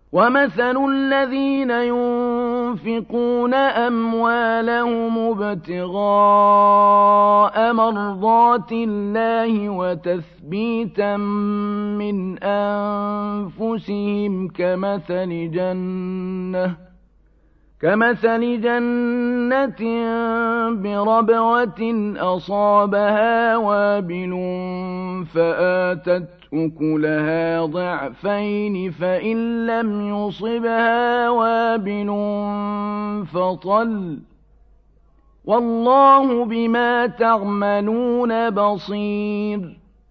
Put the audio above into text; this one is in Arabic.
وَمَثَلُ الَّذِينَ يُنفِقُونَ أَمْوَالَهُمُ ابْتِغَاءَ مَرْضَاتِ اللَّهِ وَتَثْبِيتًا مِّنْ أَنفُسِهِمْ كَمَثَلِ جَنَّةٍ بِرَبْوَةٍ أَصَابَهَا وَابِلٌ فَآتَتْ أُكُلَهَا ضِعْفَيْنِ فَإِن لَّمْ يُصِبْهَا وَابِلٌ فَطَلٌّ ۗ وَاللَّهُ بِمَا تَعْمَلُونَ بَصِيرٌ